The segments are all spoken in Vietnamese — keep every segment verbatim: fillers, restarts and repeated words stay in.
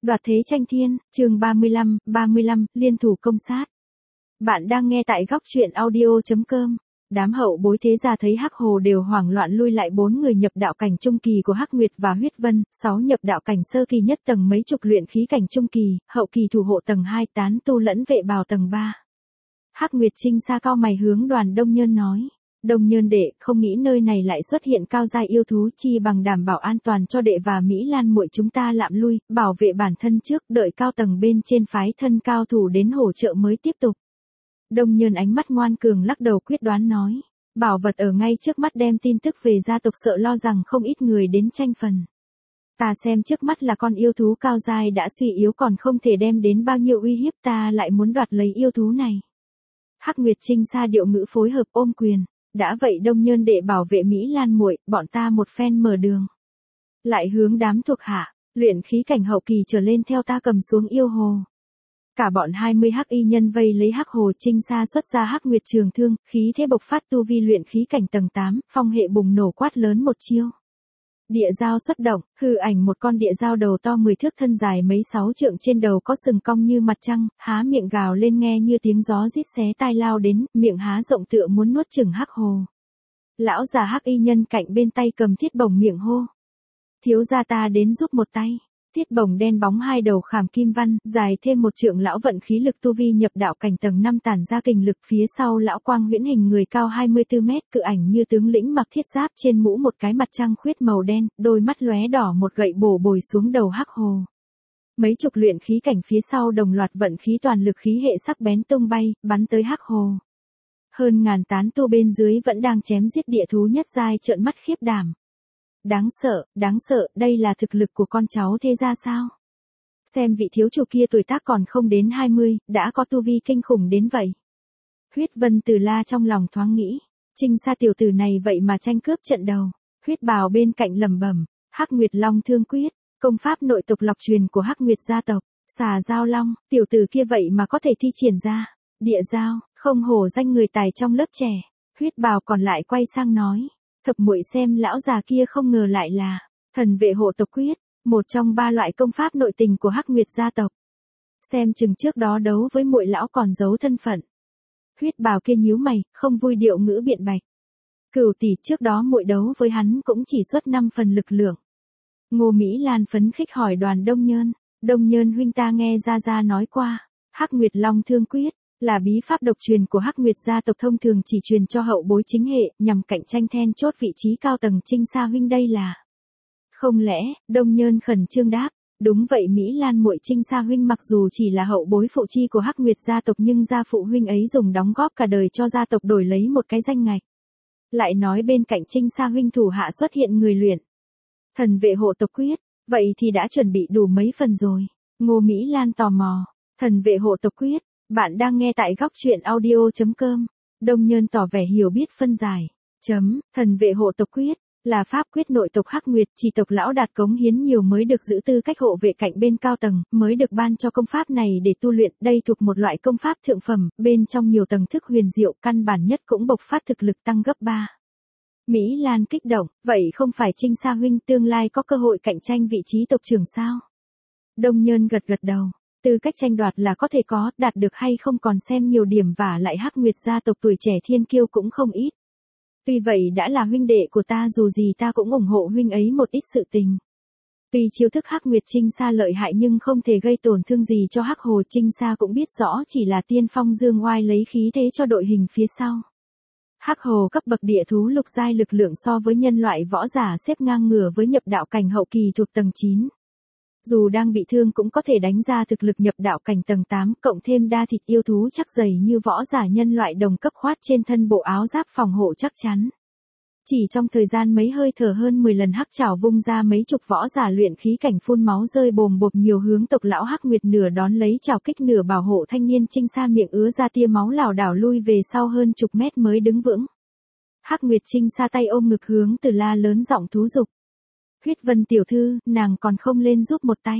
Đoạt thế tranh thiên, chương ba mươi lăm, ba mươi lăm, liên thủ công sát. Bạn đang nghe tại góc truyện audio.com. Đám hậu bối thế gia thấy Hắc Hồ đều hoảng loạn lui lại, bốn người nhập đạo cảnh trung kỳ của Hắc Nguyệt và Huyết Vân, sáu nhập đạo cảnh sơ kỳ nhất tầng, mấy chục luyện khí cảnh trung kỳ, hậu kỳ thủ hộ tầng hai, tán tu lẫn vệ bào tầng ba. Hắc Nguyệt Trinh xa cao mày hướng Đoàn Đông Nhơn nói. Đông Nhơn đệ, không nghĩ nơi này lại xuất hiện cao giai yêu thú, chi bằng đảm bảo an toàn cho đệ và Mỹ Lan muội chúng ta lạm lui, bảo vệ bản thân trước, đợi cao tầng bên trên phái thân cao thủ đến hỗ trợ mới tiếp tục. Đông Nhơn ánh mắt ngoan cường lắc đầu quyết đoán nói, bảo vật ở ngay trước mắt, đem tin tức về gia tộc, sợ lo rằng không ít người đến tranh phần. Ta xem trước mắt là con yêu thú cao giai đã suy yếu, còn không thể đem đến bao nhiêu uy hiếp, ta lại muốn đoạt lấy yêu thú này. Hắc Nguyệt Trinh xa điệu ngữ phối hợp ôm quyền. Đã vậy Đông Nhơn đệ bảo vệ Mỹ Lan muội, bọn ta một phen mở đường. Lại hướng đám thuộc hạ, luyện khí cảnh hậu kỳ trở lên theo ta cầm xuống yêu hồ. Cả bọn hai mươi hắc y nhân vây lấy Hắc Hồ. Trinh xa xuất ra Hắc Nguyệt trường thương, khí thế bộc phát, tu vi luyện khí cảnh tầng tám, phong hệ bùng nổ, quát lớn một chiêu. Địa dao xuất động, hư ảnh một con địa dao đầu to mười thước, thân dài mấy sáu trượng, trên đầu có sừng cong như mặt trăng, há miệng gào lên nghe như tiếng gió rít xé tai lao đến, miệng há rộng tựa muốn nuốt chửng Hắc Hồ. Lão già hắc y nhân cạnh bên tay cầm thiết bổng miệng hô. Thiếu gia ta đến giúp một tay. Thiết bổng đen bóng hai đầu khảm kim văn, dài thêm một trượng, lão vận khí lực, tu vi nhập đạo cảnh tầng năm, tản ra kình lực, phía sau lão quang huyễn hình người cao hai mươi tư mét, cự ảnh như tướng lĩnh mặc thiết giáp, trên mũ một cái mặt trăng khuyết màu đen, đôi mắt lóe đỏ, một gậy bổ bồi xuống đầu Hắc Hồ. Mấy chục luyện khí cảnh phía sau đồng loạt vận khí toàn lực, khí hệ sắc bén tung bay, bắn tới Hắc Hồ. Hơn ngàn tán tu bên dưới vẫn đang chém giết địa thú nhất giai, trợn mắt khiếp đảm. Đáng sợ, đáng sợ, đây là thực lực của con cháu thế gia sao? Xem vị thiếu chủ kia tuổi tác còn không đến hai mươi, đã có tu vi kinh khủng đến vậy. Huyết Vân Từ La trong lòng thoáng nghĩ, Trinh xa tiểu tử này vậy mà tranh cướp trận đầu. Huyết Bào bên cạnh lẩm bẩm, Hắc Nguyệt Long Thương Quyết, công pháp nội tộc lọc truyền của Hắc Nguyệt gia tộc, Xà Giao Long, tiểu tử kia vậy mà có thể thi triển ra. Địa dao, không hổ danh người tài trong lớp trẻ. Huyết Bào còn lại quay sang nói, thập muội xem lão già kia không ngờ lại là Thần Vệ Hộ Tộc Quyết, một trong ba loại công pháp nội tình của Hắc Nguyệt gia tộc. Xem chừng trước đó đấu với muội lão còn giấu thân phận. Huyết Bào kia nhíu mày, không vui điệu ngữ biện bạch. Cửu tỷ, trước đó muội đấu với hắn cũng chỉ xuất năm phần lực lượng. Ngô Mỹ Lan phấn khích hỏi Đoàn Đông Nhơn, Đông Nhơn huynh, ta nghe gia gia nói qua, Hắc Nguyệt Long Thương Quyết là bí pháp độc truyền của Hắc Nguyệt gia tộc, thông thường chỉ truyền cho hậu bối chính hệ, nhằm cạnh tranh then chốt vị trí cao tầng. Trinh xa huynh đây là... Không lẽ? Đông Nhơn khẩn trương đáp, đúng vậy Mỹ Lan muội, Trinh xa huynh mặc dù chỉ là hậu bối phụ chi của Hắc Nguyệt gia tộc, nhưng gia phụ huynh ấy dùng đóng góp cả đời cho gia tộc đổi lấy một cái danh ngạch. Lại nói bên cạnh Trinh xa huynh thủ hạ xuất hiện người luyện Thần Vệ Hộ Tộc Quyết, vậy thì đã chuẩn bị đủ mấy phần rồi. Ngô Mỹ Lan tò mò, Thần Vệ Hộ Tộc Quyết. Bạn đang nghe tại góc truyện audio.com. Đông Nhơn tỏ vẻ hiểu biết phân giải. Chấm, Thần Vệ Hộ Tộc Quyết là pháp quyết nội tộc Hắc Nguyệt, chỉ tộc lão đạt cống hiến nhiều mới được giữ tư cách hộ vệ cạnh bên cao tầng, mới được ban cho công pháp này để tu luyện. Đây thuộc một loại công pháp thượng phẩm, bên trong nhiều tầng thức huyền diệu, căn bản nhất cũng bộc phát thực lực tăng gấp ba. Mỹ Lan kích động, vậy không phải Trinh xa huynh tương lai có cơ hội cạnh tranh vị trí tộc trưởng sao? Đông Nhơn gật gật đầu. Tư cách tranh đoạt là có thể có, đạt được hay không còn xem nhiều điểm, và lại Hắc Nguyệt gia tộc tuổi trẻ thiên kiêu cũng không ít. Tuy vậy đã là huynh đệ của ta, dù gì ta cũng ủng hộ huynh ấy một ít sự tình. Tuy chiêu thức Hắc Nguyệt Trinh xa lợi hại nhưng không thể gây tổn thương gì cho Hắc Hồ. Trinh xa cũng biết rõ chỉ là tiên phong dương oai lấy khí thế cho đội hình phía sau. Hắc Hồ cấp bậc địa thú lục giai, lực lượng so với nhân loại võ giả xếp ngang ngửa với nhập đạo cảnh hậu kỳ thuộc tầng chín. Dù đang bị thương cũng có thể đánh ra thực lực nhập đạo cảnh tầng tám, cộng thêm đa thịt yêu thú chắc dày như võ giả nhân loại đồng cấp, khoát trên thân bộ áo giáp phòng hộ chắc chắn. Chỉ trong thời gian mấy hơi thở, hơn mười lần hắc chảo vung ra, mấy chục võ giả luyện khí cảnh phun máu rơi bồm bộp nhiều hướng tộc lão Hắc Nguyệt, nửa đón lấy chảo kích nửa bảo hộ thanh niên Trinh xa, miệng ứa ra tia máu, lảo đảo lui về sau hơn chục mét mới đứng vững. Hắc Nguyệt Trinh xa tay ôm ngực hướng Từ La lớn giọng thú giục. Huyết Vân tiểu thư, nàng còn không lên giúp một tay.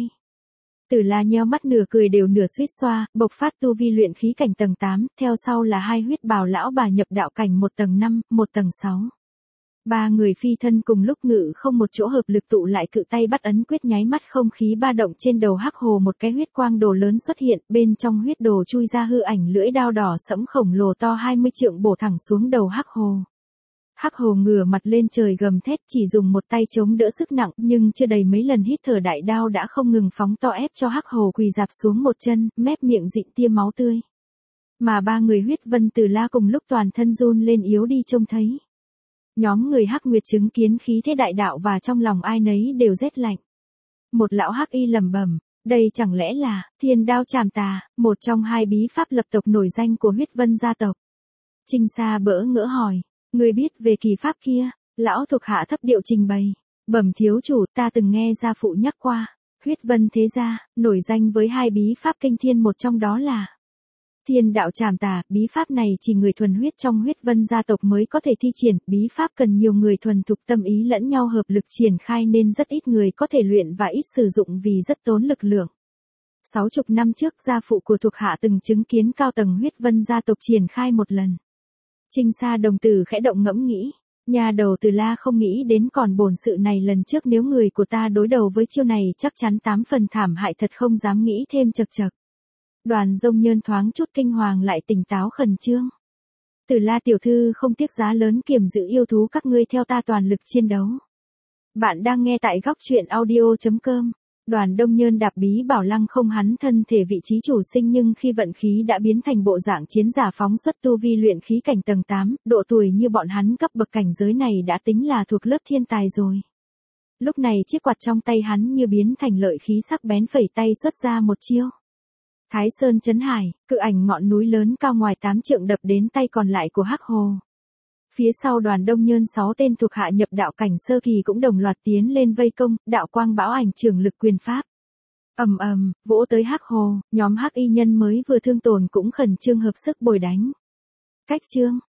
Từ La nheo mắt, nửa cười đều nửa suýt xoa, bộc phát tu vi luyện khí cảnh tầng tám, theo sau là hai huyết bào lão bà nhập đạo cảnh một tầng năm, một tầng sáu. Ba người phi thân cùng lúc ngự không một chỗ hợp lực tụ lại cự tay bắt ấn quyết, nháy mắt không khí ba động trên đầu Hắc Hồ một cái huyết quang đồ lớn xuất hiện, bên trong huyết đồ chui ra hư ảnh lưỡi đao đỏ sẫm khổng lồ to hai mươi trượng bổ thẳng xuống đầu Hắc Hồ. Hắc Hồ ngửa mặt lên trời gầm thét, chỉ dùng một tay chống đỡ sức nặng, nhưng chưa đầy mấy lần hít thở đại đao đã không ngừng phóng to ép cho Hắc Hồ quỳ dạp xuống một chân, mép miệng dịn tia máu tươi. Mà ba người huyết vân Từ La cùng lúc toàn thân run lên yếu đi trông thấy. Nhóm người Hắc Nguyệt chứng kiến khí thế đại đạo và trong lòng ai nấy đều rét lạnh. Một lão Hắc Y lẩm bẩm, đây chẳng lẽ là Thiên Đao Trảm Tà, một trong hai bí pháp lập tộc nổi danh của huyết vân gia tộc. Trinh Sa bỡ ngỡ hỏi, người biết về kỳ pháp kia? Lão thuộc hạ thấp điệu trình bày, bẩm thiếu chủ, ta từng nghe gia phụ nhắc qua. Huyết vân thế gia nổi danh với hai bí pháp kinh thiên, một trong đó là Thiên Đạo Trảm Tà. Bí pháp này chỉ người thuần huyết trong huyết vân gia tộc mới có thể thi triển, bí pháp cần nhiều người thuần thục tâm ý lẫn nhau hợp lực triển khai nên rất ít người có thể luyện và ít sử dụng vì rất tốn lực lượng. Sáu chục năm trước gia phụ của thuộc hạ từng chứng kiến cao tầng huyết vân gia tộc triển khai một lần. Trinh Sa đồng tử khẽ động ngẫm nghĩ, nhà đầu Từ La không nghĩ đến còn bổn sự này lần trước, nếu người của ta đối đầu với chiêu này chắc chắn tám phần thảm hại, thật không dám nghĩ thêm chật chật. Đoàn Dông Nhơn thoáng chút kinh hoàng lại tỉnh táo khẩn trương. Từ La tiểu thư không tiếc giá lớn kiềm giữ yêu thú các ngươi theo ta toàn lực chiến đấu. Bạn đang nghe tại góc truyện audio chấm com. Đoàn Đông Nhơn đạp bí bảo lăng không, hắn thân thể vị trí chủ sinh nhưng khi vận khí đã biến thành bộ dạng chiến giả phóng xuất tu vi luyện khí cảnh tầng tám, độ tuổi như bọn hắn cấp bậc cảnh giới này đã tính là thuộc lớp thiên tài rồi. Lúc này chiếc quạt trong tay hắn như biến thành lợi khí sắc bén, phẩy tay xuất ra một chiêu. Thái Sơn Chấn Hải, cự ảnh ngọn núi lớn cao ngoài tám trượng đập đến tay còn lại của Hắc Hồ. Phía sau Đoàn Đông Nhơn sáu tên thuộc hạ nhập đạo cảnh sơ kỳ cũng đồng loạt tiến lên vây công, đạo quang bão ảnh trường lực quyền pháp. Ầm ầm, vỗ tới Hắc Hồ, nhóm Hắc Y nhân mới vừa thương tổn cũng khẩn trương hợp sức bồi đánh. Cách chương,